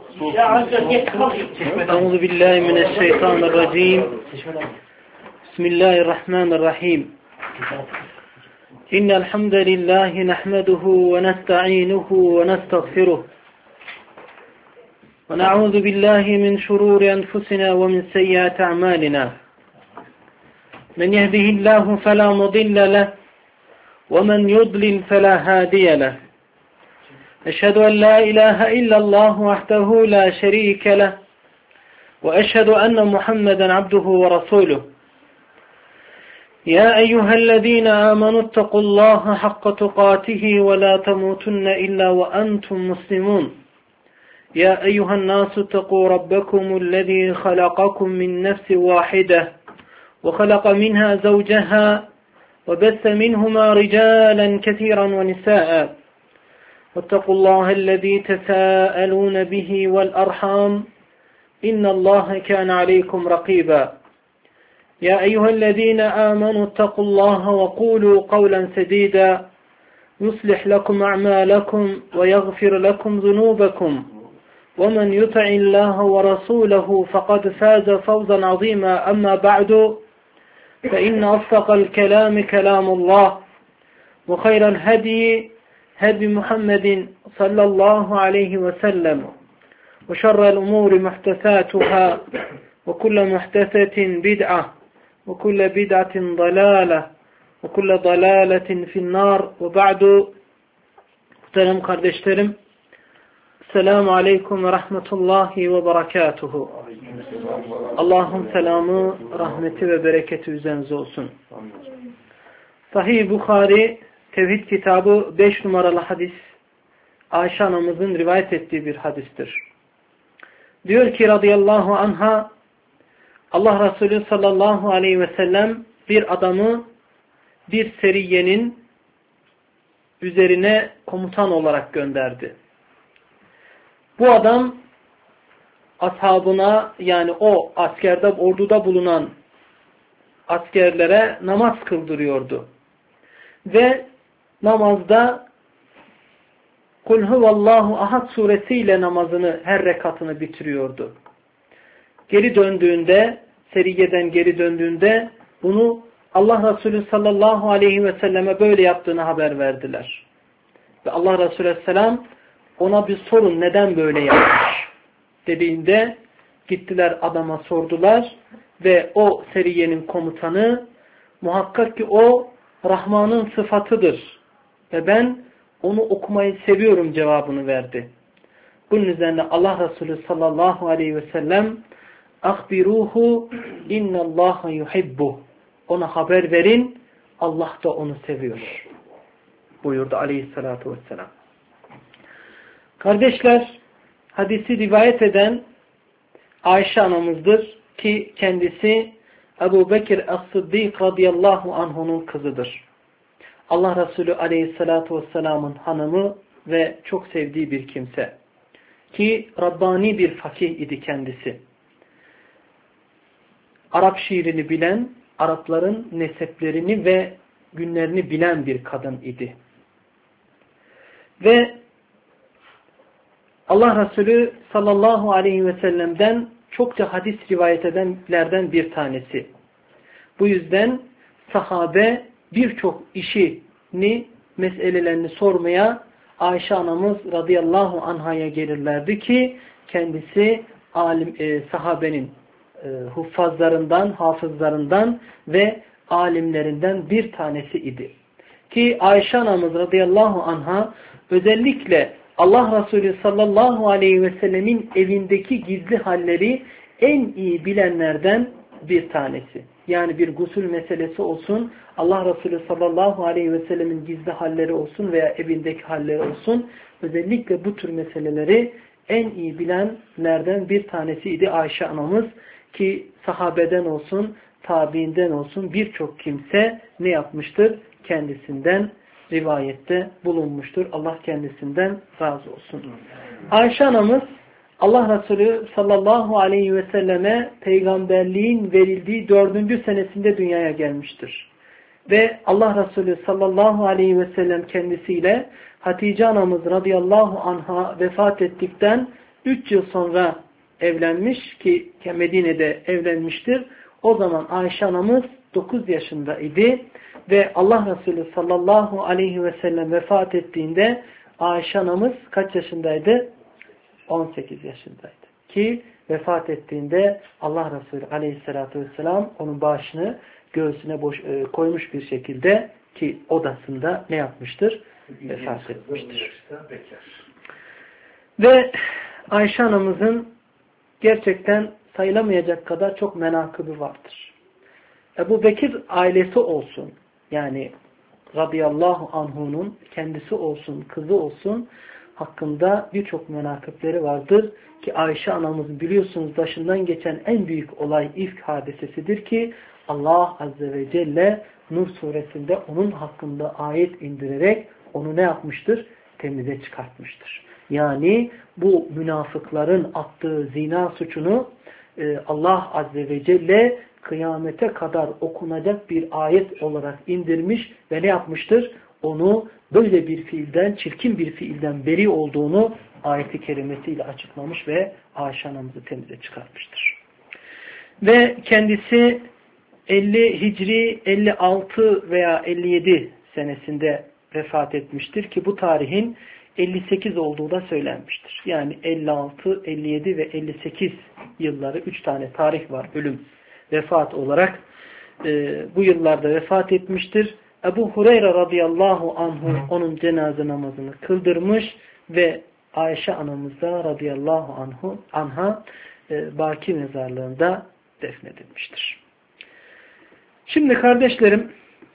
أعوذ بالله من الشيطان الرجيم بسم الله الرحمن الرحيم إن الحمد لله نحمده ونستعينه ونستغفره ونعوذ بالله من شرور أنفسنا ومن سيئات أعمالنا من يهده الله فلا مضل له ومن يضلل فلا هادي له أشهد أن لا إله إلا الله وحده لا شريك له وأشهد أن محمدا عبده ورسوله يا أيها الذين آمنوا اتقوا الله حق تقاته ولا تموتن إلا وأنتم مسلمون يا أيها الناس اتقوا ربكم الذي خلقكم من نفس واحدة وخلق منها زوجها وبث منهما رجالا كثيرا ونساء واتقوا الله الذي تساءلون به والأرحام إن الله كان عليكم رقيبا يا أيها الذين آمنوا اتقوا الله وقولوا قولا سديدا يصلح لكم أعمالكم ويغفر لكم ذنوبكم ومن يطع الله ورسوله فقد فاز فوزا عظيما أما بعد فإن أصدق الكلام كلام الله وخير الهدي هدي محمد صلى الله عليه وسلم وشر الأمور محدثاتها وكل محدثة بدعة وكل بدعة ضلالة وكل ضلالة في النار وبعد muhterem kardeşlerim Selamun Aleyküm ve Rahmetullahi ve Berekatuhu. Allah'ın selamı, rahmeti ve bereketi üzerinize olsun. Sahih Bukhari Tevhid kitabı 5 numaralı hadis Ayşe anamızın rivayet ettiği bir hadistir. Diyor ki radıyallahu anha Allah Resulü sallallahu aleyhi ve sellem bir adamı bir seriyenin üzerine komutan olarak gönderdi. Bu adam ashabına yani o askerde orduda bulunan askerlere namaz kıldırıyordu. Ve namazda Kul huvallahu ahad suresiyle namazını her rekatını bitiriyordu. Geri döndüğünde, seriyeden geri döndüğünde bunu Allah Resulü sallallahu aleyhi ve selleme böyle yaptığını haber verdiler. Ve Allah Resulü aleyhisselam ona bir sorun neden böyle yapmış dediğinde gittiler adama sordular ve o seriyenin komutanı muhakkak ki o Rahman'ın sıfatıdır ve ben onu okumayı seviyorum cevabını verdi. Bunun üzerine Allah Resulü sallallahu aleyhi ve sellem "Ahbiruhu innallaha yuhibbu." Ona haber verin, Allah da onu seviyor buyurdu aleyhissalatu vesselam. Kardeşler, hadisi rivayet eden Ayşe anamızdır ki kendisi Ebu Bekir As-Sıddık radıyallahu anh'unun kızıdır. Allah Resulü aleyhissalatu vesselamın hanımı ve çok sevdiği bir kimse. Ki Rabbani bir fakih idi kendisi. Arap şiirini bilen, Arapların neseplerini ve günlerini bilen bir kadın idi. Ve Allah Resulü sallallahu aleyhi ve sellem'den çokça hadis rivayet edenlerden bir tanesi. Bu yüzden sahabe birçok işini, meselelerini sormaya Ayşe anamız radıyallahu anhaya gelirlerdi ki kendisi sahabenin huffazlarından, hafızlarından ve alimlerinden bir tanesi idi. Ki Ayşe anamız radıyallahu anha özellikle Allah Resulü sallallahu aleyhi ve sellemin evindeki gizli halleri en iyi bilenlerden bir tanesi. Yani bir gusül meselesi olsun, Allah Resulü sallallahu aleyhi ve sellemin gizli halleri olsun veya evindeki halleri olsun, özellikle bu tür meseleleri en iyi bilenlerden bir tanesiydi Ayşe anamız ki sahabeden olsun, tabiinden olsun birçok kimse ne yapmıştır? Kendisinden rivayette bulunmuştur. Allah kendisinden razı olsun. Ayşe anamız Allah Resulü sallallahu aleyhi ve selleme peygamberliğin verildiği 4. senesinde dünyaya gelmiştir. Ve Allah Resulü sallallahu aleyhi ve sellem kendisiyle Hatice anamız radıyallahu anha vefat ettikten 3 yıl sonra evlenmiş ki Medine'de evlenmiştir. O zaman Ayşe anamız 9 yaşındaydı ve Allah Resulü sallallahu aleyhi ve sellem vefat ettiğinde Ayşe anamız kaç yaşındaydı? 18 yaşındaydı. Ki vefat ettiğinde Allah Resulü aleyhissalatü vesselam onun başını göğsüne koymuş bir şekilde ki odasında ne yapmıştır? Vefat etmiştir. Ve Ayşe anamızın gerçekten sayılamayacak kadar çok menakıbı vardır. Ebu Bekir ailesi olsun, yani radıyallahu anhu'nun kendisi olsun, kızı olsun hakkında birçok menakıpleri vardır ki Ayşe anamız biliyorsunuz başından geçen en büyük olay ifk hadisesidir ki Allah Azze ve Celle Nur suresinde onun hakkında ayet indirerek onu ne yapmıştır? Temize çıkartmıştır. Yani bu münafıkların attığı zina suçunu Allah Azze ve Celle kıyamete kadar okunacak bir ayet olarak indirmiş ve ne yapmıştır? Onu böyle bir fiilden, çirkin bir fiilden beri olduğunu ayeti kerimesiyle açıklamış ve Ayşe anamızı temize çıkartmıştır. Ve kendisi 50 Hicri 56 veya 57 senesinde vefat etmiştir ki bu tarihin 58 olduğu da söylenmiştir. Yani 56, 57 ve 58 yılları 3 tane tarih var ölüm, vefat olarak bu yıllarda vefat etmiştir. Ebu Hureyre radıyallahu anhu onun cenaze namazını kıldırmış ve Ayşe anamız da radıyallahu anha Baki mezarlığında defnedilmiştir. Şimdi kardeşlerim,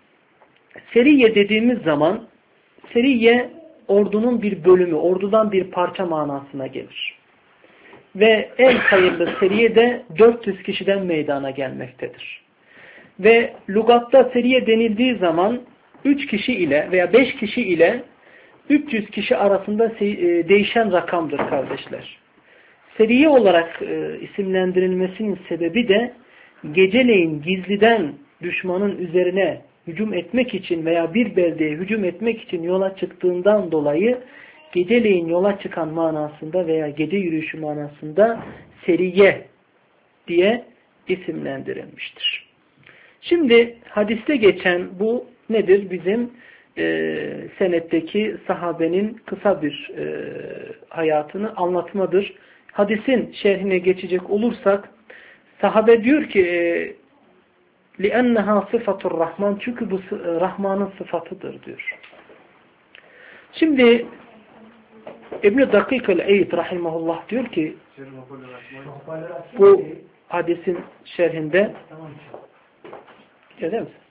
seriye dediğimiz zaman seriye ordunun bir bölümü, ordudan bir parça manasına gelir. Ve en hayırlı seriye de 400 kişiden meydana gelmektedir. Ve lügatta seriye denildiği zaman 3 kişi ile veya 5 kişi ile 300 kişi arasında değişen rakamdır kardeşler. Seriye olarak isimlendirilmesinin sebebi de geceleyin gizliden düşmanın üzerine hücum etmek için veya bir beldeye hücum etmek için yola çıktığından dolayı geceleyin yola çıkan manasında veya gece yürüyüşü manasında seriye diye isimlendirilmiştir. Şimdi hadiste geçen bu nedir? Bizim senetteki sahabenin kısa bir hayatını anlatmadır. Hadisin şerhine geçecek olursak sahabe diyor ki لِأَنَّهَا صِفَةُ الرَّحْمَنِ çünkü bu Rahman'ın sıfatıdır diyor. Şimdi İbn-i Dakik el-Eyd rahimahullah diyor ki bu hadisin şerhinde görüyor musun?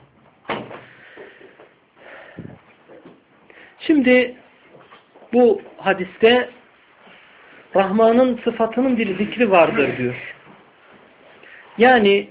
Şimdi bu hadiste Rahman'ın sıfatının bir zikri vardır diyor. Yani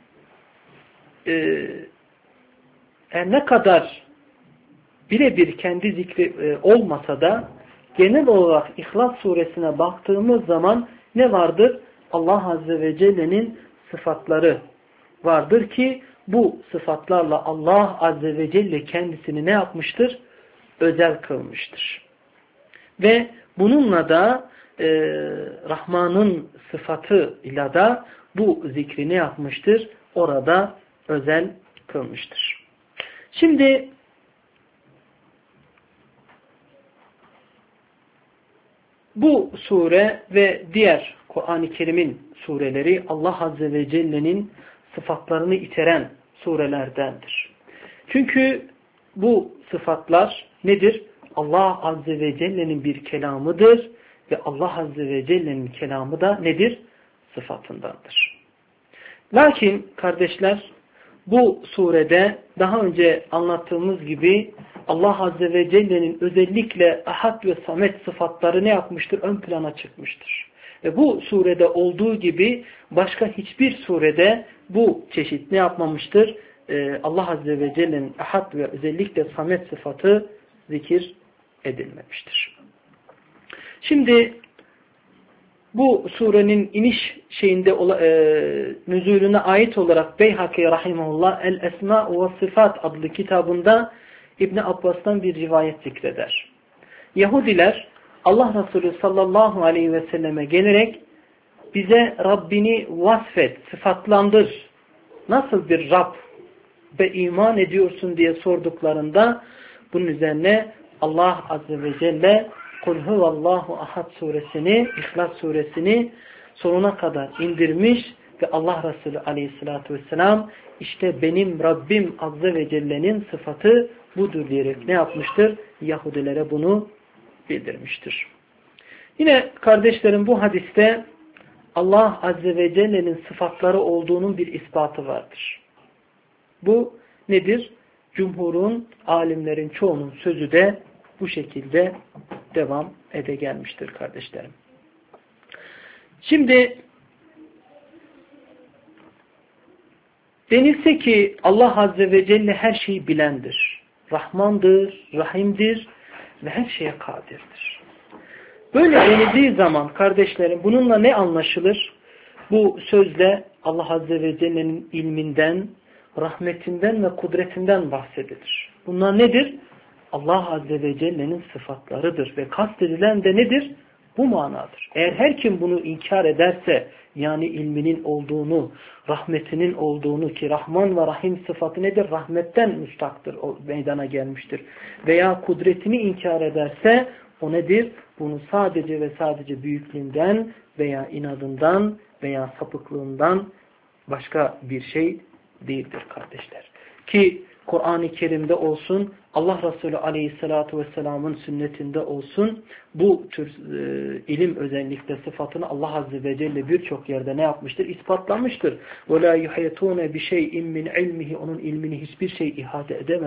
ne kadar birebir kendi zikri olmasa da genel olarak İhlas suresine baktığımız zaman ne vardır? Allah Azze ve Celle'nin sıfatları vardır ki bu sıfatlarla Allah Azze ve Celle kendisini ne yapmıştır? Özel kılmıştır. Ve bununla da Rahman'ın sıfatıyla da bu zikri ne yapmıştır? Orada özel kılmıştır. Şimdi bu sure ve diğer Kur'an-ı Kerim'in sureleri Allah Azze ve Celle'nin sıfatlarını içeren surelerdendir. Çünkü bu sıfatlar nedir? Allah Azze ve Celle'nin bir kelamıdır ve Allah Azze ve Celle'nin kelamı da nedir? Sıfatındandır. Lakin kardeşler bu surede daha önce anlattığımız gibi Allah Azze ve Celle'nin özellikle Ahad ve Samet sıfatları ne yapmıştır? Ön plana çıkmıştır. Ve bu surede olduğu gibi başka hiçbir surede bu çeşit ne yapmamıştır? Allah Azze ve Celle'nin Ahad ve özellikle Samet sıfatı zikir edilmemiştir. Şimdi bu surenin iniş şeyinde nüzulüne ait olarak Beyhaki rahimahullah El-Esma ve Sıfat adlı kitabında İbn Abbas'tan bir rivayet zikreder. Yahudiler Allah Resulü sallallahu aleyhi ve selleme gelerek bize Rabbini vasfet, sıfatlandır. Nasıl bir Rab ve iman ediyorsun diye sorduklarında bunun üzerine Allah Azze ve Celle Kul huvallahu ahad suresini, İhlas suresini sonuna kadar indirmiş ve Allah Resulü aleyhissalatü vesselam işte benim Rabbim Azze ve Celle'nin sıfatı budur diyerek ne yapmıştır? Yahudilere bunu bildirmiştir. Yine kardeşlerim bu hadiste Allah Azze ve Celle'nin sıfatları olduğunun bir ispatı vardır. Bu nedir? Cumhurun, alimlerin çoğunun sözü de bu şekilde devam ede gelmiştir kardeşlerim. Şimdi denilse ki Allah Azze ve Celle her şeyi bilendir. Rahmandır, Rahim'dir ve her şeye kadirdir. Böyle denildiği zaman kardeşlerim bununla ne anlaşılır? Bu sözle Allah Azze ve Celle'nin ilminden, rahmetinden ve kudretinden bahsedilir. Bunlar nedir? Allah Azze ve Celle'nin sıfatlarıdır ve kastedilen de nedir? Bu manadır. Eğer her kim bunu inkar ederse, yani ilminin olduğunu, rahmetinin olduğunu ki Rahman ve Rahim sıfatı nedir? Rahmetten müstaktır, o meydana gelmiştir. Veya kudretini inkar ederse o nedir? Bunu sadece ve sadece büyüklüğünden veya inadından veya sapıklığından başka bir şey değildir kardeşler. Ki Kur'an-ı Kerim'de olsun, Allah Resulü Aleyhisselatü Vesselam'ın sünnetinde olsun, bu tür ilim özellikle sıfatını Allah Azze ve Celle birçok yerde ne yapmıştır? İspatlamıştır. وَلَا يُحَيَتُونَ بِشَيْءٍ مِّنْ عِلْمِهِ Onun ilmini hiçbir şey ihate edemez,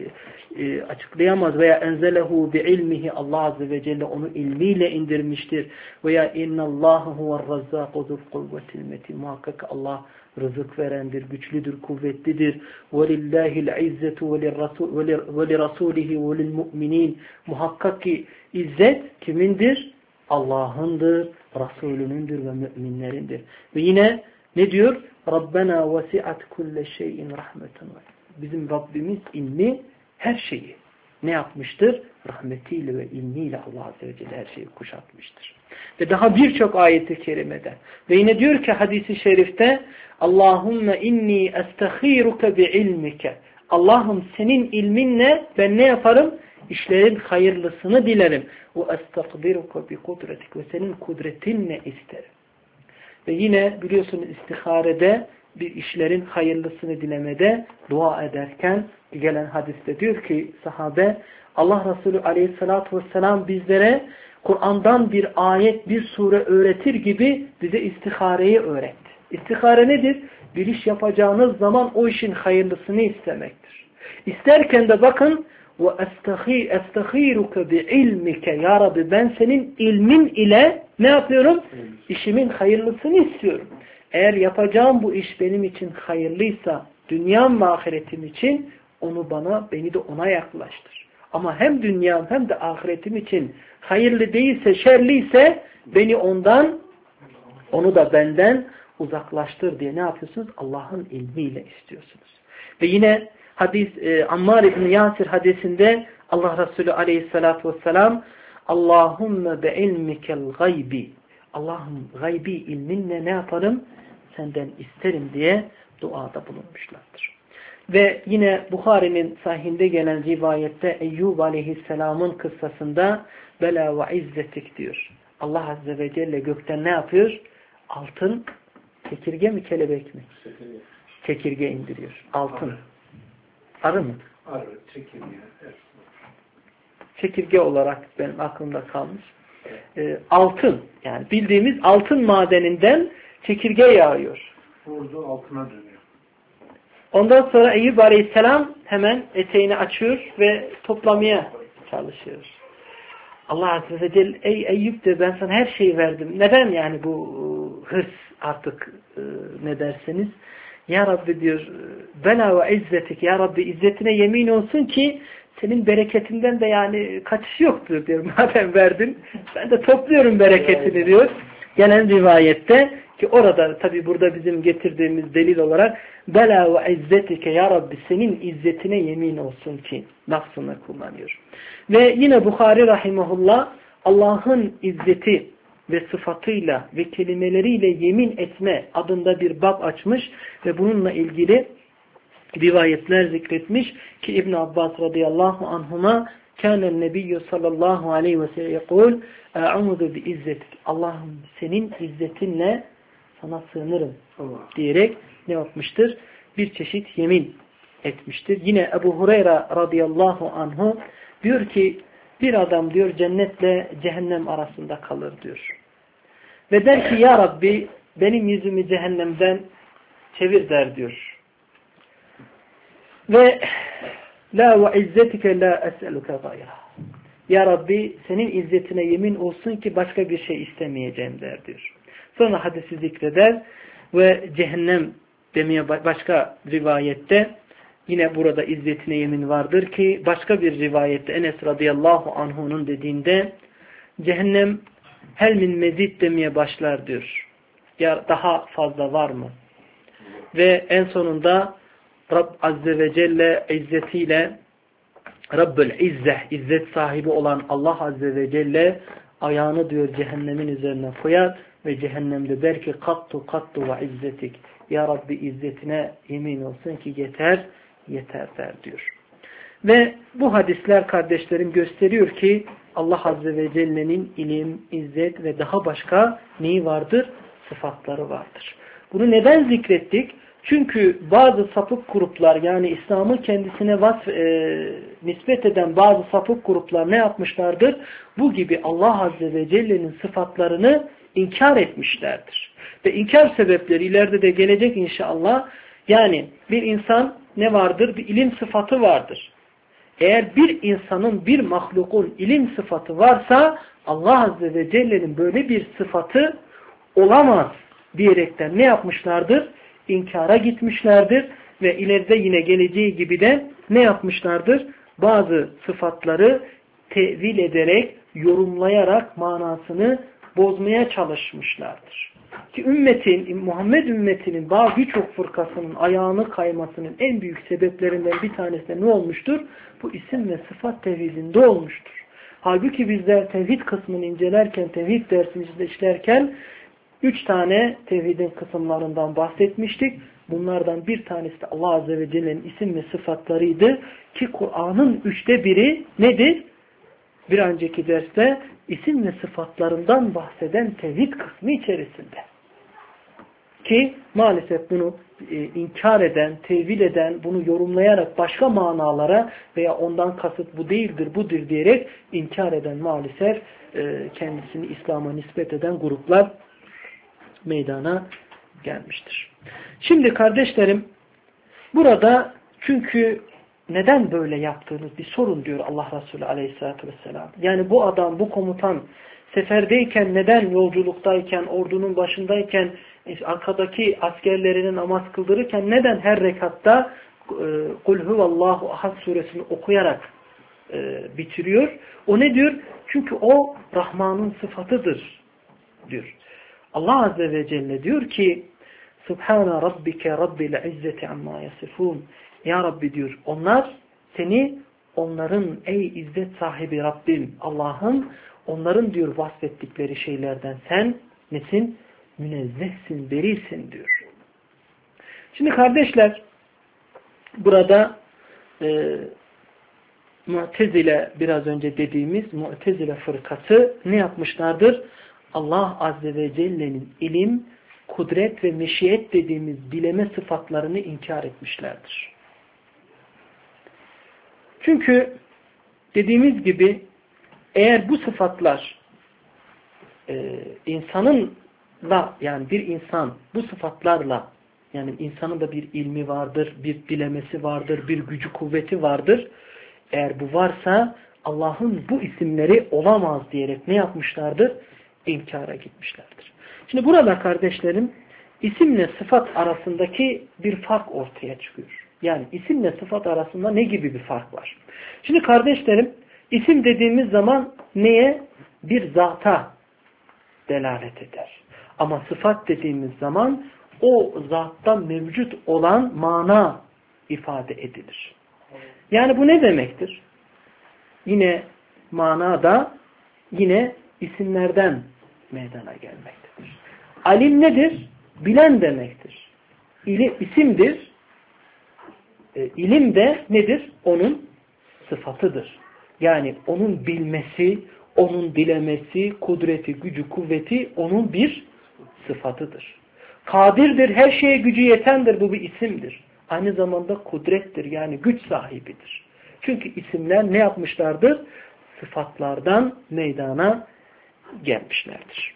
açıklayamaz. Veya enzelehu bi'ilmihi Allah Azze ve Celle onu ilmiyle indirmiştir. Veya innallâhu huve'r-razzâku zul-kuvvetil metin. Muhakkak Allah rızık verendir, güçlüdür, kuvvetlidir. وَلِلَّهِ الْعِزَّةُ وَلِرَسُولِهِ وَلِلْمُؤْمِنِينَ Muhakkak ki izzet kimindir? Allah'ındır, Resulünündür ve müminlerindir. Ve yine ne diyor? رَبَّنَا وَسِعَتْ كُلَّ شَيْءٍ رَحْمَةً Bizim Rabbimiz ilmi her şeyi ne yapmıştır? Rahmetiyle ve ilmiyle Allah Azze ve Celle her şeyi kuşatmıştır. Ve daha birçok ayeti kerimede. Ve yine diyor ki hadisi şerifte Allahümme inni estaghiruke bi ilmike. Allah'ım senin ilminle ben ne yaparım? İşlerin hayırlısını dilerim. Ve estagdiruke bi kudretik. Ve senin kudretinle isterim. Ve yine biliyorsunuz istiharede bir işlerin hayırlısını dilemede dua ederken gelen hadiste diyor ki sahabe Allah Resulü Aleyhisselatü Vesselam bizlere Kur'an'dan bir ayet, bir sure öğretir gibi bize istihareyi öğretti. İstihare nedir? Bir iş yapacağınız zaman o işin hayırlısını istemektir. İsterken de bakın وَاَسْتَخِيرُكَ بِعِلْمِكَ Ya Rabbi ben senin ilmin ile ne yapıyorum? İşimin hayırlısını istiyorum. Eğer yapacağım bu iş benim için hayırlıysa dünyam ve ahiretim için onu beni de ona yaklaştır. Ama hem dünyam hem de ahiretim için hayırlı değilse, şerliyse beni onu da benden uzaklaştır diye ne yapıyorsunuz? Allah'ın ilmiyle istiyorsunuz. Ve yine Ammar İbni Yasir hadisinde Allah Resulü Aleyhisselatü Vesselam Allahümme be ilmikel gaybi Allah'ım gaybi ilminle ne yaparım? Senden isterim diye duada bulunmuşlardır. Ve yine Bukhari'nin sahihinde gelen rivayette Eyyub Aleyhisselam'ın kıssasında bela ve izzetik diyor. Allah Azze ve Celle gökten ne yapıyor? Altın, çekirge mi kelebek mi? Çekirge indiriyor. Altın. Arı mı? Arı, çekirge. Evet. Çekirge olarak benim aklımda kalmış. Altın, yani bildiğimiz altın madeninden çekirge yağıyor. Vurdu altına dönüyor. Ondan sonra Eyyub Aleyhisselam hemen eteğini açıyor ve toplamaya çalışıyor. Allah Azze ve Celle ey Eyyub de ben sana her şeyi verdim. Neden yani bu hırs artık ne derseniz? Ya Rabbi diyor bela ve izzetik ya Rabbi izzetine yemin olsun ki senin bereketinden de yani kaçış yoktur diyor. Madem verdin ben de topluyorum bereketini diyor. Gelen rivayette ki orada tabi burada bizim getirdiğimiz delil olarak bela ve izzetike ya Rabbi senin izzetine yemin olsun ki lafzını kullanıyor. Ve yine Bukhari rahimahullah Allah'ın izzeti ve sıfatıyla ve kelimeleriyle yemin etme adında bir bab açmış ve bununla ilgili rivayetler zikretmiş ki İbn Abbas radıyallahu anhuma kânen nebiyyü sallallahu aleyhi ve sellem yekul e'ûzu bi izzetik. Allah'ım senin izzetinle sana sığınırım diyerek ne yapmıştır? Bir çeşit yemin etmiştir. Yine Ebu Hureyre radıyallahu anhu diyor ki bir adam diyor cennetle cehennem arasında kalır diyor. Ve der ki ya Rabbi benim yüzümü cehennemden çevir der diyor. Ve la ve izzetike la es'eluke gayra. Ya Rabbi senin izzetine yemin olsun ki başka bir şey istemeyeceğim der diyor. Sonra hadisi zikreder ve cehennem demeye başka rivayette yine burada izzetine yemin vardır ki başka bir rivayette Enes radıyallahu anhu'nun dediğinde cehennem hel min mezid demeye başlar diyor. Ya daha fazla var mı? Ve en sonunda Rab Azze ve Celle izzetiyle Rabbül İzzeh, izzet sahibi olan Allah Azze ve Celle ayağını diyor cehennemin üzerine koyar ve cehennemde der ki kattu kattu ve izzetik. Ya Rabbi izzetine yemin olsun ki yeter, yeter der diyor. Ve bu hadisler kardeşlerim gösteriyor ki Allah Azze ve Celle'nin ilim, izzet ve daha başka neyi vardır? Sıfatları vardır. Bunu neden zikrettik? Çünkü bazı sapık gruplar yani İslam'ı kendisine nispet eden bazı sapık gruplar ne yapmışlardır? Bu gibi Allah Azze ve Celle'nin sıfatlarını inkar etmişlerdir. Ve inkar sebepleri ileride de gelecek inşallah. Yani bir insan ne vardır? Bir ilim sıfatı vardır. Eğer bir insanın, bir mahlukun ilim sıfatı varsa Allah Azze ve Celle'nin böyle bir sıfatı olamaz diyerekten ne yapmışlardır? İnkara gitmişlerdir ve ileride yine geleceği gibi de ne yapmışlardır? Bazı sıfatları tevil ederek, yorumlayarak manasını bozmaya çalışmışlardır. Ki Muhammed ümmetinin birçok fırkasının ayağını kaymasının en büyük sebeplerinden bir tanesi de ne olmuştur? Bu isim ve sıfat tevhidinde olmuştur. Halbuki bizler tevhid kısmını incelerken, tevhid dersini işlerken 3 tane tevhidin kısımlarından bahsetmiştik. Bunlardan bir tanesi de Allah Azze ve Celle'nin isim ve sıfatlarıydı. Ki Kur'an'ın 1/3 nedir? Bir önceki derste isim ve sıfatlarından bahseden tevhid kısmı içerisinde. Ki maalesef bunu inkar eden, tevil eden, bunu yorumlayarak başka manalara veya ondan kasıt bu değildir, budur diyerek inkar eden maalesef kendisini İslam'a nispet eden gruplar meydana gelmiştir. Şimdi kardeşlerim burada çünkü neden böyle yaptığınız bir sorun diyor Allah Resulü Aleyhisselatü Vesselam. Yani bu adam, bu komutan seferdeyken neden yolculuktayken, ordunun başındayken arkadaki askerlerine namaz kıldırırken neden her rekatta Kul huvallahu ahad suresini okuyarak bitiriyor? O ne diyor? Çünkü o Rahman'ın sıfatıdır diyor. Allah Azze ve Celle diyor ki Subhane Rabbike Rabbil İzzeti amma yasifun. Ya Rabbi diyor onlar seni onların ey izzet sahibi Rabbim Allah'ın onların diyor vasfettikleri şeylerden sen nesin? Münezzehsin, berisin diyor. Şimdi kardeşler burada Mu'tezile biraz önce dediğimiz Mu'tezile fırkası ne yapmışlardır? Allah Azze ve Celle'nin ilim, kudret ve meşiyet dediğimiz bileme sıfatlarını inkar etmişlerdir. Çünkü dediğimiz gibi eğer bu sıfatlar insanınla yani bir insan bu sıfatlarla yani insanın da bir ilmi vardır, bir dilemesi vardır, bir gücü kuvveti vardır. Eğer bu varsa Allah'ın bu isimleri olamaz diyerek ne yapmışlardır? İnkara gitmişlerdir. Şimdi burada kardeşlerim isimle sıfat arasındaki bir fark ortaya çıkıyor. Yani isimle sıfat arasında ne gibi bir fark var? Şimdi kardeşlerim isim dediğimiz zaman neye? Bir zata delalet eder. Ama sıfat dediğimiz zaman o zatta mevcut olan mana ifade edilir. Yani bu ne demektir? Yine manada yine isimlerden meydana gelmektedir. Alim nedir? Bilen demektir. İsimdir. İlim de nedir? Onun sıfatıdır. Yani onun bilmesi, onun dilemesi, kudreti, gücü, kuvveti onun bir sıfatıdır. Kadirdir, her şeye gücü yetendir. Bu bir isimdir. Aynı zamanda kudrettir. Yani güç sahibidir. Çünkü isimler ne yapmışlardır? Sıfatlardan meydana gelmişlerdir.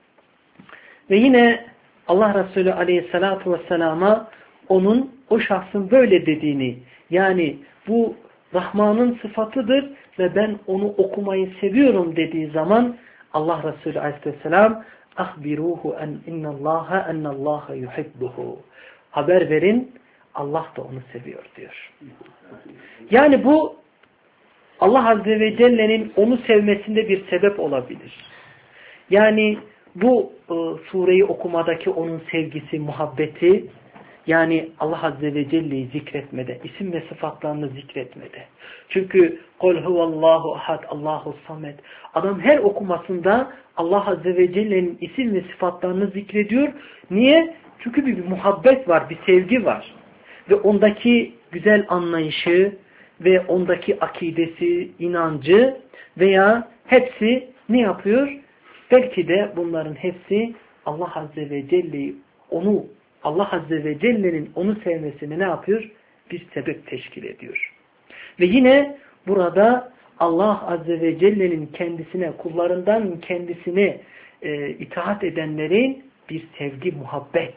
Ve yine Allah Resulü Aleyhisselatü Vesselam'a o şahsın böyle dediğini, yani bu Rahman'ın sıfatıdır ve ben onu okumayı seviyorum dediği zaman Allah Resulü Aleyhisselam ahbiruhu ennallaha yuhibbuhu. Haber verin, Allah da onu seviyor diyor. Yani bu Allah Azze ve Celle'nin onu sevmesinde bir sebep olabilir. Yani bu sureyi okumadaki onun sevgisi, muhabbeti, yani Allah Azze ve Celle'yi zikretmede, isim ve sıfatlarını zikretmede. Çünkü قُلْ هُوَ اللّٰهُ اَحَدْ اللّٰهُ الصَّمَدْ. Adam her okumasında Allah Azze ve Celle'nin isim ve sıfatlarını zikrediyor. Niye? Çünkü bir muhabbet var, bir sevgi var. Ve ondaki güzel anlayışı ve ondaki akidesi, inancı veya hepsi ne yapıyor? Belki de bunların hepsi Allah Azze ve Celle'yi Allah Azze ve Celle'nin onu sevmesini ne yapıyor? Bir sebep teşkil ediyor. Ve yine burada Allah Azze ve Celle'nin kullarından kendisine itaat edenlerin bir sevgi, muhabbet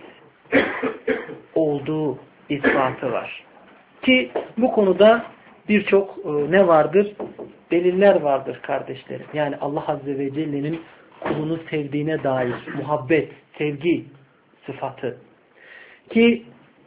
olduğu ispatı var. Ki bu konuda birçok ne vardır? Deliller vardır kardeşlerim. Yani Allah Azze ve Celle'nin kulunu sevdiğine dair muhabbet, sevgi sıfatı. Ki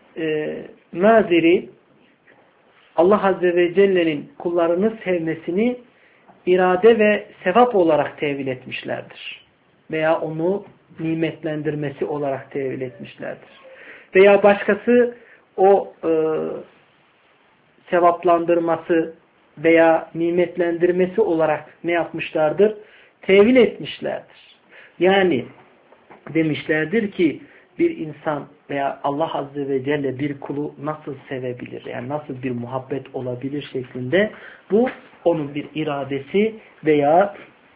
Maziri Allah Azze ve Celle'nin kullarını sevmesini irade ve sevap olarak tevil etmişlerdir. Veya onu nimetlendirmesi olarak tevil etmişlerdir. Veya başkası o sevaplandırması veya nimetlendirmesi olarak ne yapmışlardır? Tevil etmişlerdir. Yani demişlerdir ki bir insan veya Allah Azze ve Celle bir kulu nasıl sevebilir? Yani nasıl bir muhabbet olabilir şeklinde bu onun bir iradesi veya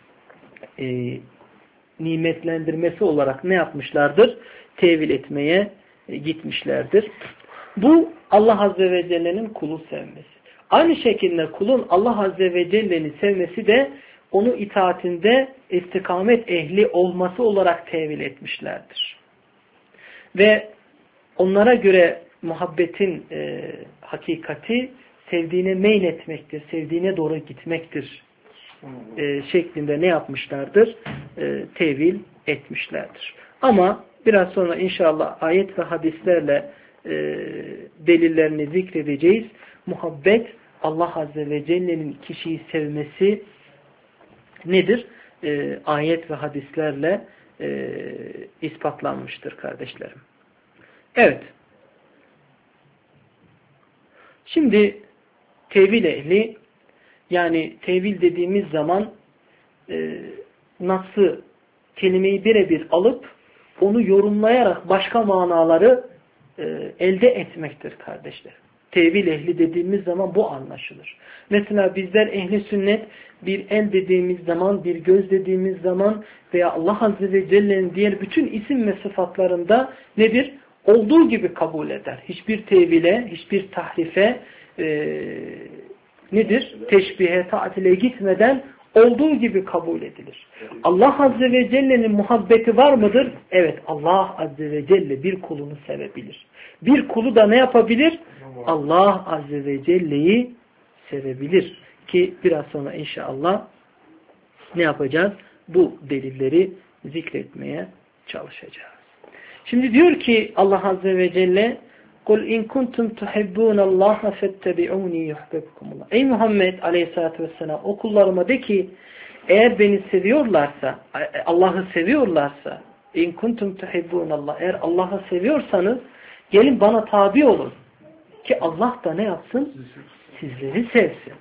nimetlendirmesi olarak ne yapmışlardır? Tevil etmeye gitmişlerdir. Bu Allah Azze ve Celle'nin kulu sevmesi. Aynı şekilde kulun Allah Azze ve Celle'ni sevmesi de onu itaatinde istikamet ehli olması olarak tevil etmişlerdir. Ve onlara göre muhabbetin hakikati sevdiğine meyletmektir, sevdiğine doğru gitmektir şeklinde ne yapmışlardır? Tevil etmişlerdir. Ama biraz sonra inşallah ayet ve hadislerle delillerini zikredeceğiz. Muhabbet, Allah Azze ve Celle'nin kişiyi sevmesi nedir? Ayet ve hadislerle ispatlanmıştır kardeşlerim. Evet. Şimdi tevil ehli, yani tevil dediğimiz zaman nasıl kelimeyi birebir alıp onu yorumlayarak başka manaları elde etmektir kardeşlerim. Tevil ehli dediğimiz zaman bu anlaşılır. Mesela bizler ehli sünnet bir el dediğimiz zaman, bir göz dediğimiz zaman veya Allah Azze ve Celle'nin diğer bütün isim ve sıfatlarında nedir? Olduğu gibi kabul eder. Hiçbir tevile, hiçbir tahrife nedir? Teşbihe, ta'tile gitmeden olduğu gibi kabul edilir. Allah Azze ve Celle'nin muhabbeti var mıdır? Evet, Allah Azze ve Celle bir kulunu sevebilir. Bir kulu da ne yapabilir? Allah Azze ve Celle'yi sevebilir. Ki biraz sonra inşallah ne yapacağız? Bu delilleri zikretmeye çalışacağız. Şimdi diyor ki Allah Azze ve Celle قُلْ اِنْ كُنْتُمْ تُحِبُّونَ اللّٰهَ فَاتَّبِعُونِي يُحْبَبْكُمُ اللّٰهِ Ey Muhammed Aleyhisselatü Vesselam, o kullarıma de ki eğer beni seviyorlarsa, Allah'ı seviyorlarsa, اِنْ كُنْتُمْ تُحِبُّونَ اللّٰهِ eğer Allah'ı seviyorsanız gelin bana tabi olun. Ki Allah da ne yapsın? Sizleri sevsin.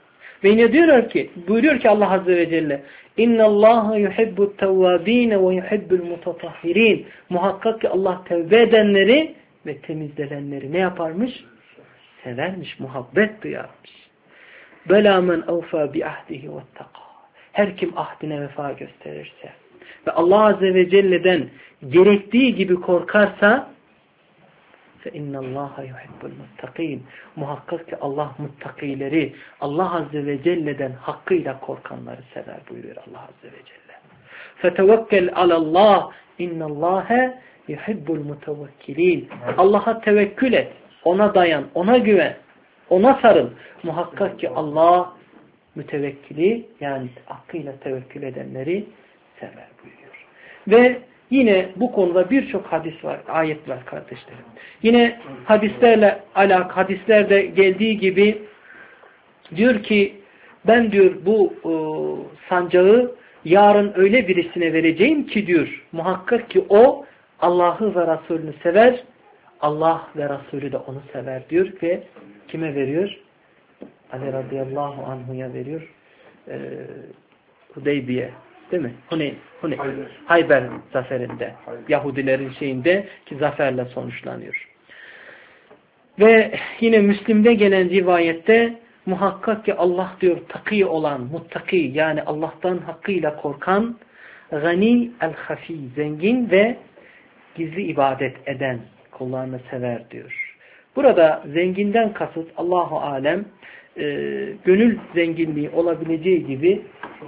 Ve yine buyuruyor ki Allah Azze ve Celle اِنَّ اللّٰهَ يُحِبُّ التَّوَّاب۪ينَ وَيُحِبُّ الْمُتَطَهِّر۪ينَ Muhakkak ki Allah tevbe edenleri ve temizlenenleri ne yaparmış? Severmiş, muhabbet duyarmış. بَلَا مَنْ اَوْفَى بِعَهْدِهِ وَاتَّقَى Her kim ahdine vefa gösterirse ve Allah Azze ve Celle'den gerektiği gibi korkarsa فَاِنَّ اللّٰهَ يُحِبُّ الْمُتَّقِينَ Muhakkak ki Allah muttakileri, Allah Azze ve Celle'den hakkıyla korkanları sever buyuruyor Allah Azze ve Celle. فَتَوَكَّلْ عَلَى اللّٰهِ اِنَّ اللّٰهَ يُحِبُّ الْمُتَوَكِّلِينَ Allah'a tevekkül et, ona dayan, ona güven, ona sarıl. Muhakkak ki Allah mütevekkili yani hakkıyla tevekkül edenleri sever buyuruyor. Ve yine bu konuda birçok hadis var, ayet var kardeşlerim. Yine hadislerde geldiği gibi diyor ki ben diyor bu sancağı yarın öyle birisine vereceğim ki diyor muhakkak ki o Allah'ı ve Resulünü sever, Allah ve Resulü de onu sever diyor ve kime veriyor? Ali radıyallahu anhu'ya veriyor. Hudeybiye değil mi? Hayber zaferinde. Yahudilerin şeyinde ki zaferle sonuçlanıyor. Ve yine Müslim'de gelen rivayette muhakkak ki Allah diyor takî olan, muttaki yani Allah'tan hakkıyla korkan gani el-hafi zengin ve gizli ibadet eden kullarını sever diyor. Burada zenginden kasıt Allahu alem gönül zenginliği olabileceği gibi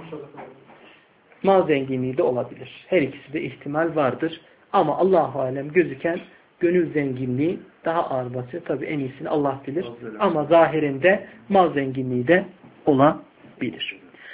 mal zenginliği de olabilir. Her ikisi de ihtimal vardır. Ama Allahu alem gözüken gönül zenginliği daha ağır basıyor. Tabi en iyisini Allah bilir. Ama zahirinde mal zenginliği de olabilir.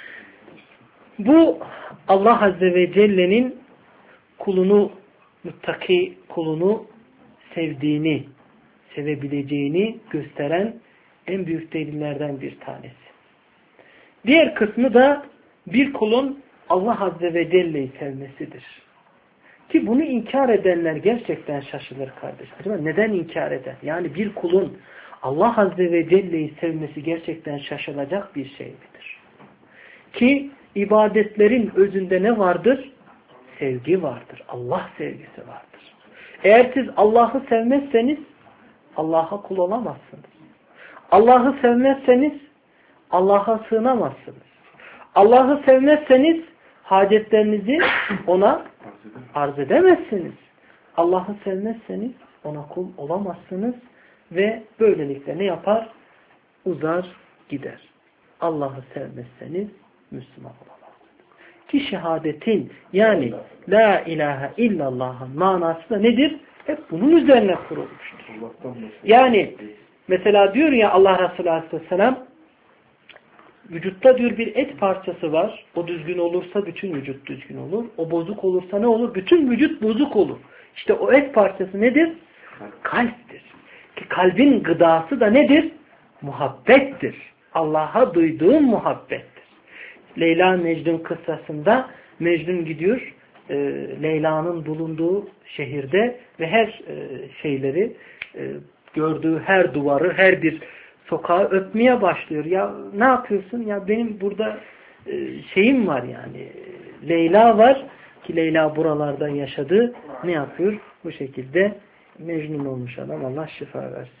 Bu Allah Azze ve Celle'nin kulunu, muttaki kulunu sevdiğini, sevebileceğini gösteren en büyük delillerden bir tanesi. Diğer kısmı da bir kulun Allah Azze ve Celle'yi sevmesidir. Ki bunu inkar edenler gerçekten şaşılır kardeşlerim. Neden inkar eder? Yani bir kulun Allah Azze ve Celle'yi sevmesi gerçekten şaşılacak bir şey midir? Ki ibadetlerin özünde ne vardır? Sevgi vardır. Allah sevgisi vardır. Eğer siz Allah'ı sevmezseniz Allah'a kul olamazsınız. Allah'ı sevmezseniz Allah'a sığınamazsınız. Allah'ı sevmezseniz hacetlerinizi ona arz edemezsiniz. Allah'ı sevmezseniz ona kul olamazsınız ve böylelikle ne yapar? Uzar gider. Allah'ı sevmezseniz Müslüman olamazsınız. Ki şehadetin yani la ilahe illallah'ın manası da nedir? Hep bunun üzerine kurulmuştur. Yani mesela diyor ya Allah Resulü Aleyhisselam vücutta diyor bir et parçası var. O düzgün olursa bütün vücut düzgün olur. O bozuk olursa ne olur? Bütün vücut bozuk olur. İşte o et parçası nedir? Kalptir. Ki kalbin gıdası da nedir? Muhabbettir. Allah'a duyduğun muhabbettir. Leyla Mecnun kıssasında Mecnun gidiyor Leyla'nın bulunduğu şehirde ve her şeyleri gördüğü her duvarı, her bir sokağı öpmeye başlıyor. Ya ne yapıyorsun? Ya benim burada şeyim var yani. Leyla var ki Leyla buralarda yaşadı. Ne yapıyor? Bu şekilde Mecnun olmuş adam. Allah şifa versin.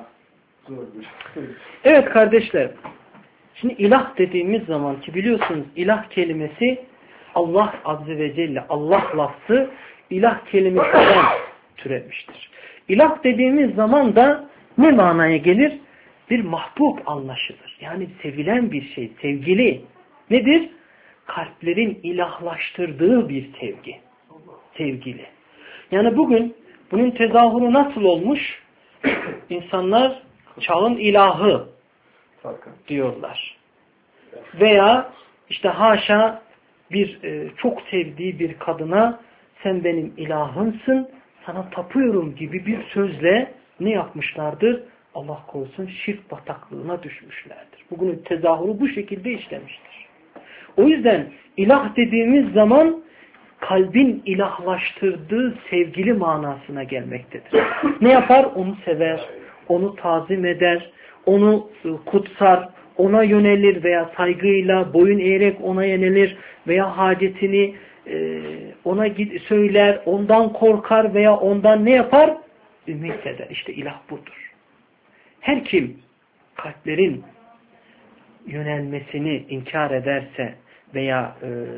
Evet kardeşler. Şimdi ilah dediğimiz zaman ki biliyorsunuz ilah kelimesi Allah Azze ve Celle, Allah lafzı ilah kelimesinden türemiştir. İlah dediğimiz zaman da ne manaya gelir? Bir mahbub anlaşılır. Yani sevilen bir şey, sevgili. Nedir? Kalplerin ilahlaştırdığı bir sevgi. Sevgili. Yani bugün bunun tezahürü nasıl olmuş? İnsanlar çağın ilahı diyorlar. Veya işte haşa bir çok sevdiği bir kadına sen benim ilahımsın, sana tapıyorum gibi bir sözle ne yapmışlardır? Allah korusun şirk bataklığına düşmüşlerdir. Bugünün tezahürü bu şekilde işlemiştir. O yüzden ilah dediğimiz zaman kalbin ilahlaştırdığı sevgili manasına gelmektedir. Ne yapar? Onu sever, onu tazim eder, onu kutsar, ona yönelir veya saygıyla boyun eğerek ona yönelir veya hacetini ona söyler, ondan korkar veya ondan ne yapar? Ümit eder. İşte ilah budur. Her kim kalplerin yönelmesini inkar ederse veya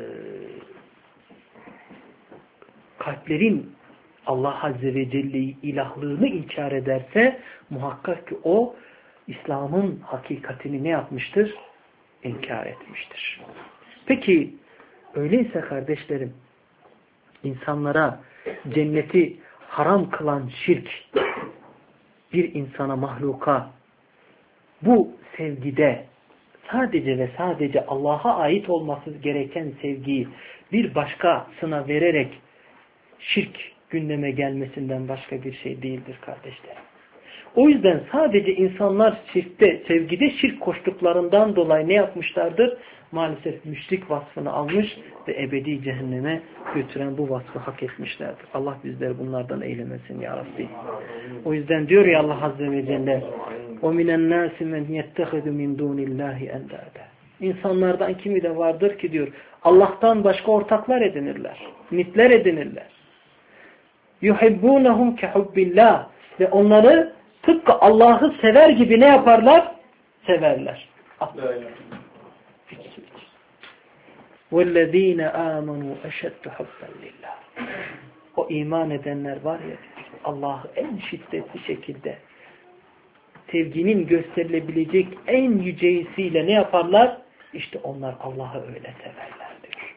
kalplerin Allah Azze ve Celle'yi ilahlığını inkar ederse muhakkak ki o İslam'ın hakikatini ne yapmıştır? İnkar etmiştir. Peki öyleyse kardeşlerim insanlara cenneti haram kılan şirk bir insana, mahluka bu sevgide sadece ve sadece Allah'a ait olması gereken sevgiyi bir başkasına vererek şirk gündeme gelmesinden başka bir şey değildir kardeşlerim. O yüzden sadece insanlar sevgide şirk koştuklarından dolayı ne yapmışlardır? Maalesef müşrik vasfını almış ve ebedi cehenneme götüren bu vasfı hak etmişlerdir. Allah bizleri bunlardan eylemesin ya Rabbi. O yüzden diyor ya Allah Azze ve Celle وَمِنَ النَّاسِ مَنْ يَتَّخِذُ مِنْ دُونِ اللّٰهِ اَنْدَادًا İnsanlardan kimi de vardır ki diyor Allah'tan başka ortaklar edinirler. Nitler edinirler. يُحِبُّونَهُمْ كَحُبِّ اللّٰهِ Ve onları tıpkı Allah'ı sever gibi ne yaparlar? Severler. وَالَّذ۪ينَ آمَنُوا اَشَدُّ حُبًّا لِلّٰهِ O iman edenler var ya Allah'ı en şiddetli şekilde sevginin gösterilebilecek en yüceysiyle ne yaparlar? İşte onlar Allah'ı öyle severler diyor.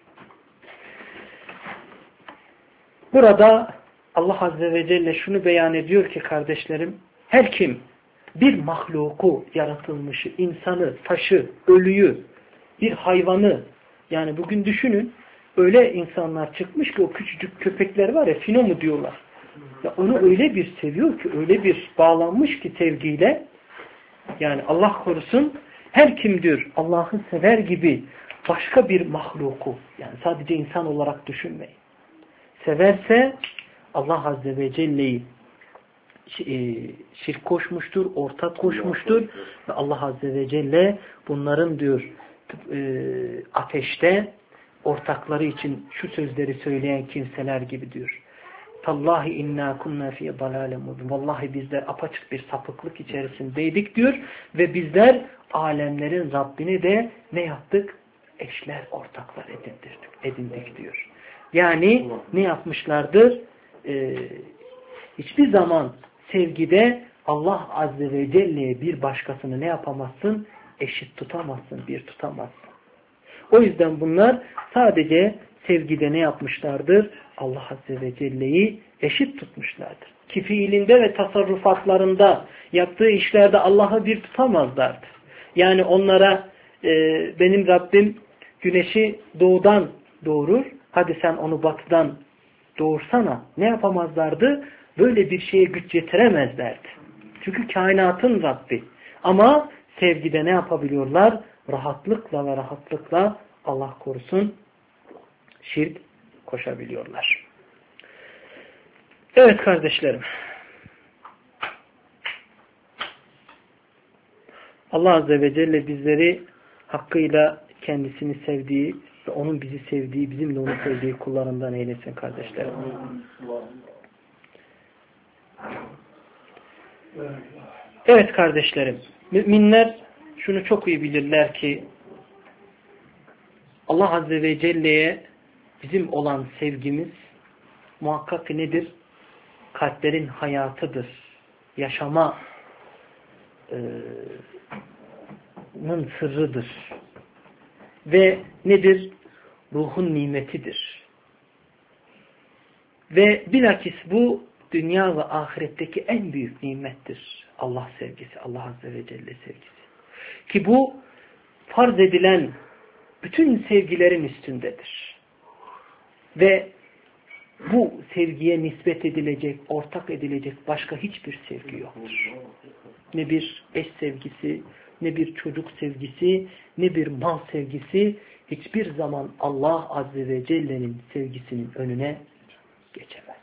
Burada Allah Azze ve Celle şunu beyan ediyor ki kardeşlerim, her kim bir mahluku, yaratılmışı, insanı, taşı, ölüyü, bir hayvanı, yani bugün düşünün, öyle insanlar çıkmış ki o küçücük köpekler var ya, fino mu diyorlar. Ya onu öyle bir seviyor ki, öyle bir bağlanmış ki sevgiyle, yani Allah korusun, her kim diyor Allah'ı sever gibi başka bir mahluku, yani sadece insan olarak düşünmeyin. Severse Allah Azze ve Celle'yi şirk koşmuştur, ortak koşmuştur ve Allah Azze ve Celle bunların diyor ateşte ortakları için şu sözleri söyleyen kimseler gibi diyor. Tallahi inna kunna fi dalalin mubin. Vallahi bizler apaçık bir sapıklık içerisindeydik diyor ve bizler alemlerin Rabbini de ne yaptık? Eşler, ortaklar edindik diyor. Yani ne yapmışlardır? Hiçbir zaman sevgide Allah Azze ve Celle'ye bir başkasını ne yapamazsın? Eşit tutamazsın, bir tutamazsın. O yüzden bunlar sadece sevgide ne yapmışlardır? Allah Azze ve Celle'yi eşit tutmuşlardır. Ki fiilinde ve tasarrufatlarında yaptığı işlerde Allah'ı bir tutamazlardı. Yani onlara benim Rabbim güneşi doğudan doğurur. Hadi sen onu batıdan doğursana. Ne yapamazlardı? Böyle bir şeye güç yetiremezlerdi. Çünkü kainatın Rabbi. Ama sevgide ne yapabiliyorlar? Rahatlıkla Allah korusun şirk koşabiliyorlar. Evet kardeşlerim. Allah Azze ve Celle bizleri hakkıyla kendisini sevdiği ve onun bizi sevdiği, bizim de onu sevdiği kullarından eylesin kardeşlerim. Evet kardeşlerim. Müminler şunu çok iyi bilirler ki Allah Azze ve Celle'ye bizim olan sevgimiz muhakkak nedir? Kalplerin hayatıdır. Yaşamanın sırrıdır. Ve nedir? Ruhun nimetidir. Ve bilakis bu dünya ve ahiretteki en büyük nimettir. Allah sevgisi, Allah Azze ve Celle sevgisi. Ki bu farz edilen bütün sevgilerin üstündedir. Ve bu sevgiye nispet edilecek, ortak edilecek başka hiçbir sevgi yoktur. Ne bir eş sevgisi, ne bir çocuk sevgisi, ne bir mal sevgisi hiçbir zaman Allah Azze ve Celle'nin sevgisinin önüne geçemez.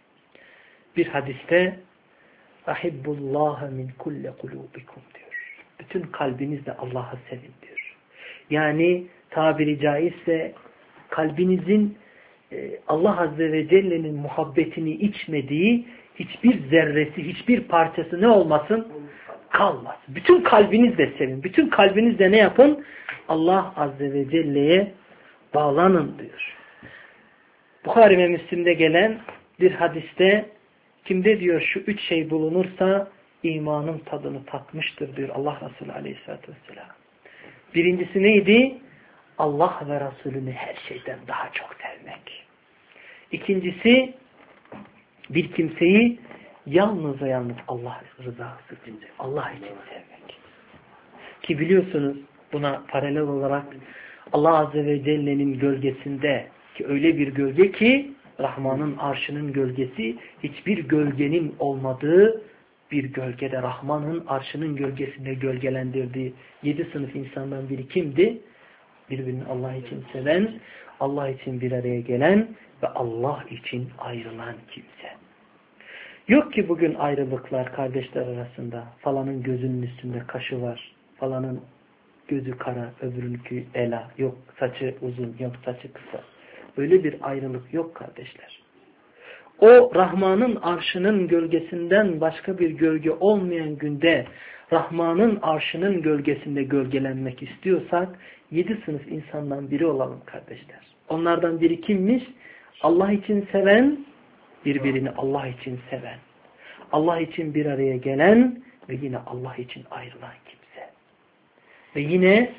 Bir hadiste ahibbullaha min kulle kulubikum diyor. bütün kalbinizle Allah'ı sevin diyor. Yani tabiri caizse kalbinizin Allah Azze ve Celle'nin muhabbetini içmediği hiçbir zerresi, hiçbir parçası ne olmasın? Kalmasın. Bütün kalbinizle sevin. Bütün kalbinizle ne yapın? Allah Azze ve Celle'ye bağlanın diyor. Buhari ve Müslim'de gelen bir hadiste kimde diyor şu üç şey bulunursa imanın tadını tatmıştır diyor Allah Resulü Aleyhisselatü Vesselam. Birincisi neydi? Allah ve Resulünü her şeyden daha çok sevmek. İkincisi bir kimseyi yalnız Allah rızası için, Allah için sevmek. Ki biliyorsunuz buna paralel olarak Allah Azze ve Celle'nin gölgesinde ki öyle bir gölge ki Rahman'ın arşının gölgesi hiçbir gölgenin olmadığı bir gölgede Rahman'ın arşının gölgesinde gölgelendirdiği 7 sınıf insandan biri kimdi? Birbirini Allah için seven, Allah için bir araya gelen ve Allah için ayrılan kimse. Yok ki bugün ayrılıklar kardeşler arasında. Falanın gözünün üstünde kaşı var. Falanın gözü kara, öbürünkü ela. Yok saçı uzun, yok saçı kısa. Öyle bir ayrılık yok kardeşler. O Rahman'ın arşının gölgesinden başka bir gölge olmayan günde Rahman'ın arşının gölgesinde gölgelenmek istiyorsak 7 sınıf insandan biri olalım kardeşler. Onlardan biri kimmiş? Allah için seven, birbirini Allah için seven. Allah için bir araya gelen ve yine Allah için ayrılan kimse. Ve yine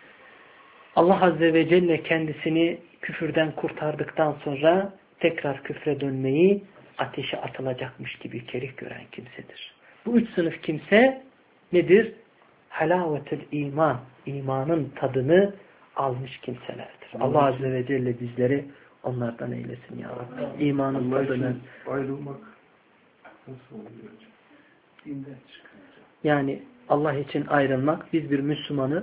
Allah Azze ve Celle kendisini küfürden kurtardıktan sonra tekrar küfre dönmeyi ateşe atılacakmış gibi kerih gören kimsedir. Bu üç sınıf kimse nedir? Halavetül iman, imanın tadını almış kimselerdir. Allah Azze ve Celle bizleri onlardan eylesin ya Rabbi. İmanın tadını. Ayrılmak nasıl oluyor? Dinden çıkınca. Yani Allah için ayrılmak, biz bir Müslümanı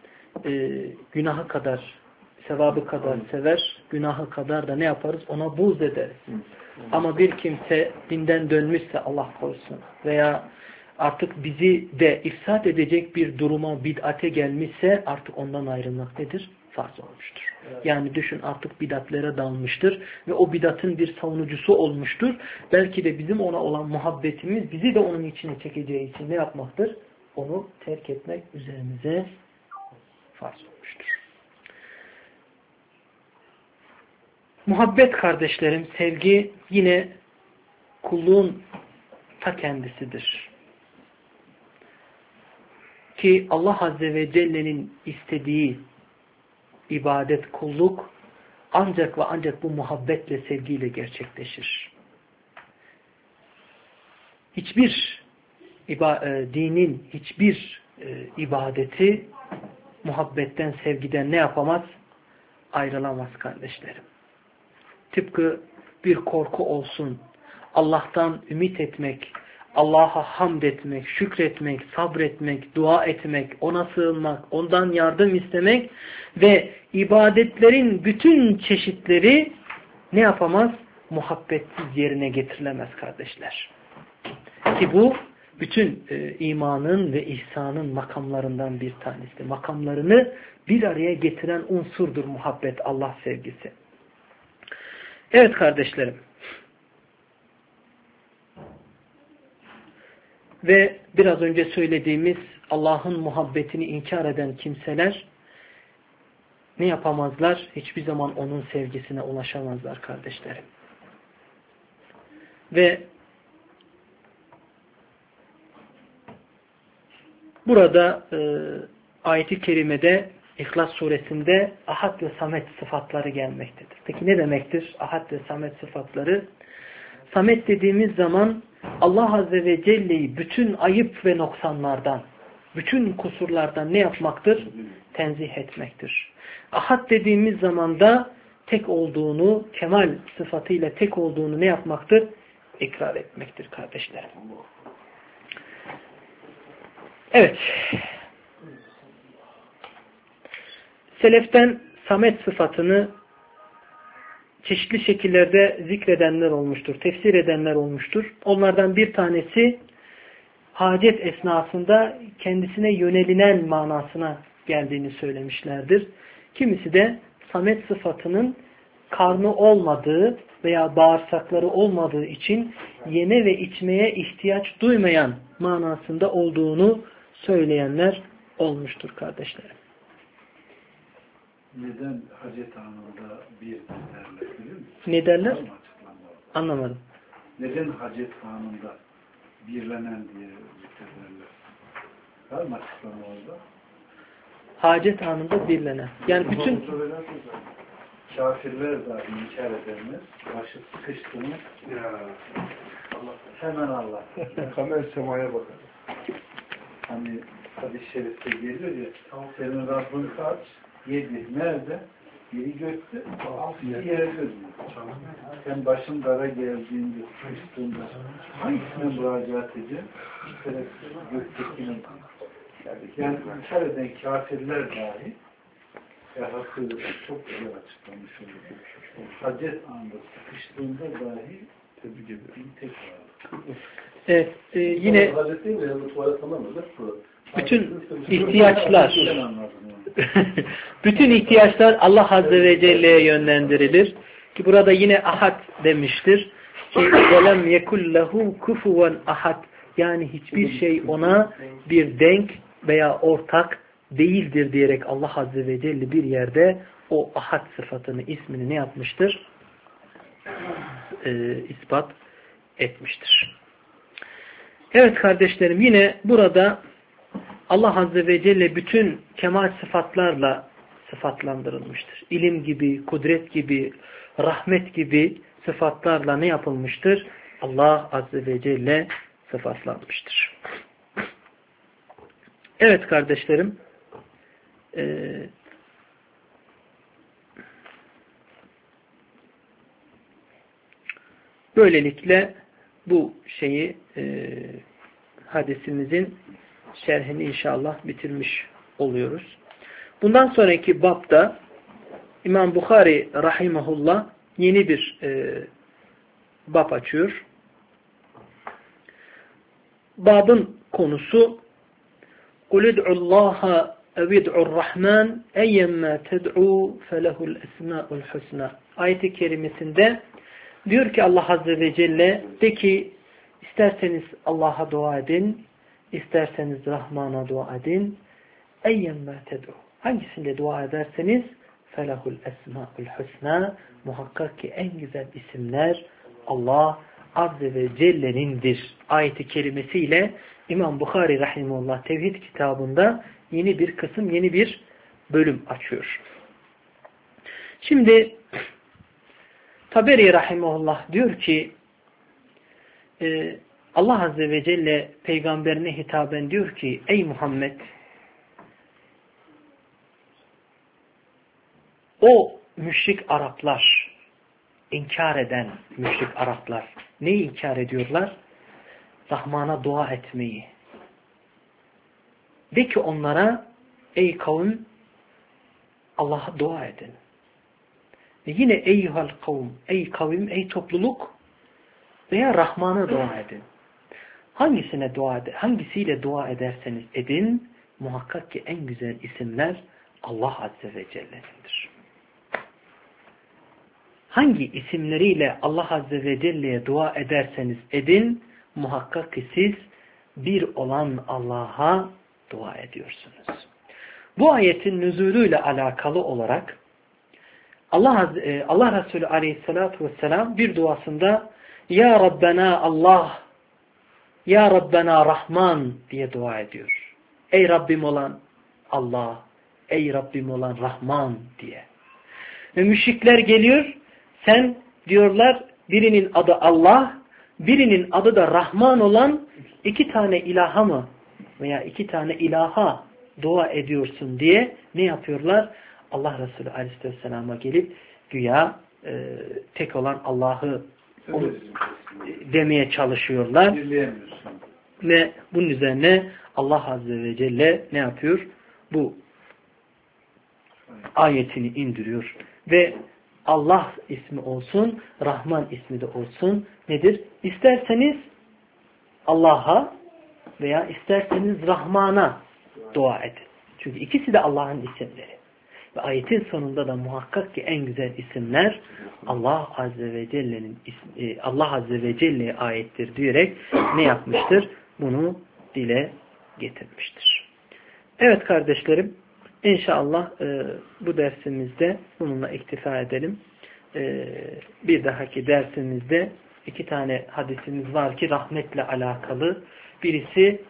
günahı kadar, sevabı kadar sever, günahı kadar da ne yaparız? Ona buğz ederiz. Ama bir kimse dinden dönmüşse Allah korusun veya artık bizi de ifsad edecek bir duruma, bid'ate gelmişse artık ondan ayrılmak nedir? Farz olmuştur. Yani düşün artık bid'atlere dalmıştır ve o bid'atın bir savunucusu olmuştur. Belki de bizim ona olan muhabbetimiz bizi de onun içine çekeceği için ne yapmaktır? Onu terk etmek üzerimize farz olmuştur. Muhabbet kardeşlerim, sevgi yine kulluğun ta kendisidir. Ki Allah Azze ve Celle'nin istediği ibadet, kulluk ancak ve ancak bu muhabbetle, sevgiyle gerçekleşir. Hiçbir dinin hiçbir ibadeti muhabbetten, sevgiden ne yapamaz? Ayrılamaz kardeşlerim. Tıpkı bir korku olsun, Allah'tan ümit etmek, Allah'a hamd etmek, şükretmek, sabretmek, dua etmek, ona sığınmak, ondan yardım istemek ve ibadetlerin bütün çeşitleri ne yapamaz? Muhabbetsiz yerine getirilemez kardeşler. Ki bu bütün imanın ve ihsanın makamlarından bir tanesi. Makamlarını bir araya getiren unsurdur muhabbet, Allah sevgisi. Evet kardeşlerim. Ve biraz önce söylediğimiz Allah'ın muhabbetini inkar eden kimseler ne yapamazlar? Hiçbir zaman onun sevgisine ulaşamazlar kardeşlerim. Ve burada ayet-i kerimede İhlas suresinde Ahad ve Samet sıfatları gelmektedir. Peki ne demektir Ahad ve Samet sıfatları? Samet dediğimiz zaman Allah Azze ve Celle'yi bütün ayıp ve noksanlardan, bütün kusurlardan ne yapmaktır? Tenzih etmektir. Ahad dediğimiz zaman da tek olduğunu, kemal sıfatıyla tek olduğunu ne yapmaktır? İkrar etmektir kardeşlerim. Evet. Seleften Samet sıfatını çeşitli şekillerde zikredenler olmuştur, tefsir edenler olmuştur. Onlardan bir tanesi hacet esnasında kendisine yönelinen manasına geldiğini söylemişlerdir. Kimisi de samet sıfatının karnı olmadığı veya bağırsakları olmadığı için yeme ve içmeye ihtiyaç duymayan manasında olduğunu söyleyenler olmuştur kardeşlerim. Neden hacet anında bir derler biliyor musun? Ne derler? Anlamadım. Neden hacet anında birlenen diye zikrederler? Var mı açıklama orada? Hacet anında birlenen. Yani bütün kafirler dahi inkar edilmez. Başı sıkıştığını Allah, hemen Allah. Kamer semaya bakar. Hani hadis-i şerifte geliyor ya, senin Rabbin kaç? 7. Nerede? Biri gökte, 6 yerde diyor. Sen başın dara geldiğinde, sıkıştığında hangisine müracaat edeceksin? Göktekinin. Yani inkar eden kafirler dahi hakkında çok güzel açıklamış oluyor. Hacet anında sıkıştığında dahi tebrik ediyorum. Tekrar. Evet, yine bütün ihtiyaçlar bütün ihtiyaçlar Allah Azze ve Celle'ye yönlendirilir. Ki burada yine ahad demiştir. Ki وَلَمْ يَكُلْ لَهُ كُفُوًا ahad. Yani hiçbir şey ona bir denk veya ortak değildir diyerek Allah Azze ve Celle bir yerde o ahad sıfatını, ismini ne yapmıştır? İspat etmiştir. Evet kardeşlerim, yine burada Allah Azze ve Celle bütün kemal sıfatlarla sıfatlandırılmıştır. İlim gibi, kudret gibi, rahmet gibi sıfatlarla ne yapılmıştır? Allah Azze ve Celle sıfatlanmıştır. Evet kardeşlerim, böylelikle bu şeyi hadisimizin şerhini inşallah bitirmiş oluyoruz. Bundan sonraki babda İmam Bukhari rahimahullah yeni bir bab açıyor. Babın konusu قُلِ ادْعُ اللّٰهَ اَوِدْعُ الرَّحْمَانِ اَيَّمَّا تَدْعُوا فَلَهُ الْاَسْمَاءُ الْحُسْنَى ayet-i kerimesinde diyor ki Allah Azze ve Celle, de ki isterseniz Allah'a dua edin, isterseniz Rahman'a dua edin. اَيَّمَّا تَدْعُوا hangisinde dua ederseniz فَلَهُ الْاَسْمَاءُ الْحُسْنَى muhakkak ki en güzel isimler Allah Azze ve Celle'nindir. Ayet-i kerimesiyle İmam Bukhari rahimehullah Tevhid kitabında yeni bir kısım, yeni bir bölüm açıyor. Şimdi Taberi rahimehullah diyor ki Allah Azze ve Celle peygamberine hitaben diyor ki ey Muhammed, o müşrik Araplar, inkar eden müşrik Araplar neyi inkar ediyorlar? Rahman'a dua etmeyi. De ki onlara ey kavim Allah'a dua edin. Ve yine eyyuhal kavm, ey kavim, ey topluluk veya Rahman'a dua edin. Hangisine dua eder? Hangisiyle dua ederseniz edin, muhakkak ki en güzel isimler Allah Azze ve Celle'nindir. Hangi isimleriyle Allah Azze ve Celle'ye dua ederseniz edin, muhakkak ki siz bir olan Allah'a dua ediyorsunuz. Bu ayetin nüzulüyle alakalı olarak Allah Resulü Aleyhisselatü Vesselam bir duasında Ya Rabbena Allah, Ya Rabbena Rahman diye dua ediyor. Ey Rabbim olan Allah, ey Rabbim olan Rahman diye. Ve müşrikler geliyor, sen diyorlar birinin adı Allah, birinin adı da Rahman olan iki tane ilaha mı veya iki tane ilaha dua ediyorsun diye ne yapıyorlar? Allah Resulü Aleyhisselam'a gelip güya tek olan Allah'ı demeye çalışıyorlar. Ve bunun üzerine Allah Azze ve Celle ne yapıyor? Bu ayetini indiriyor. Ve Allah ismi olsun, Rahman ismi de olsun. Nedir? İsterseniz Allah'a, veya isterseniz Rahman'a dua edin. Çünkü ikisi de Allah'ın isimleri. Ve ayetin sonunda da muhakkak ki en güzel isimler Allah Azze ve Celle'nin Allah Azze ve Celle'ye aittir diyerek ne yapmıştır? Bunu dile getirmiştir. Evet kardeşlerim, İnşallah bu dersimizde bununla iktifa edelim. Bir dahaki dersimizde 2 tane hadisimiz var ki rahmetle alakalı. Birisi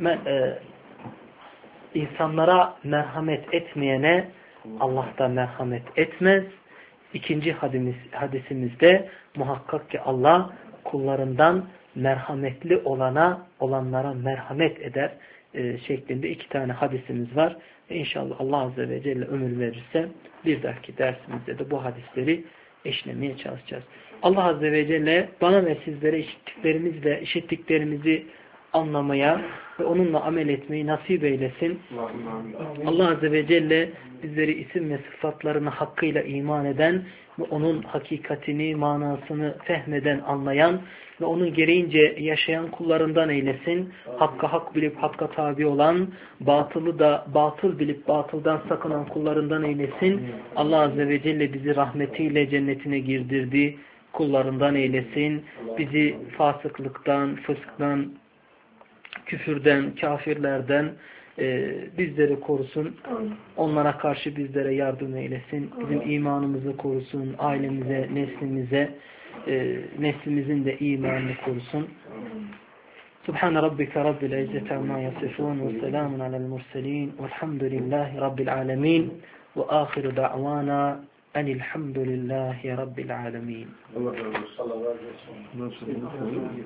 insanlara merhamet etmeyene Allah da merhamet etmez. İkinci hadisimizde muhakkak ki Allah kullarından merhametli olanlara merhamet eder şeklinde 2 tane hadisimiz var. İnşallah Allah Azze ve Celle ömür verirse bir dahaki dersimizde de bu hadisleri eşlemeye çalışacağız. Allah Azze ve Celle bana ve sizlere işittiklerimizi anlamaya ve onunla amel etmeyi nasip eylesin. Allah Azze ve Celle bizleri isim ve sıfatlarına hakkıyla iman eden ve onun hakikatini, manasını fehmeden, anlayan ve onun gereğince yaşayan kullarından eylesin. Hakka hak bilip hakka tabi olan, batılı da batıl bilip batıldan sakınan kullarından eylesin. Allah Azze ve Celle bizi rahmetiyle cennetine girdirdi. Kullarından eylesin. Bizi fasıklıktan, fısktan, küfürden, kafirlerden bizleri korusun. Onlara karşı bizlere yardım eylesin. Bizim imanımızı korusun. Ailemize, neslimize, neslimizin de imanını korusun. Subhan rabbika rabbil izzati amma yasifun ve selamun alel murselin velhamdülillahi rabbil alamin ve ahiru da'vana enilhamdülillahi rabbil alamin.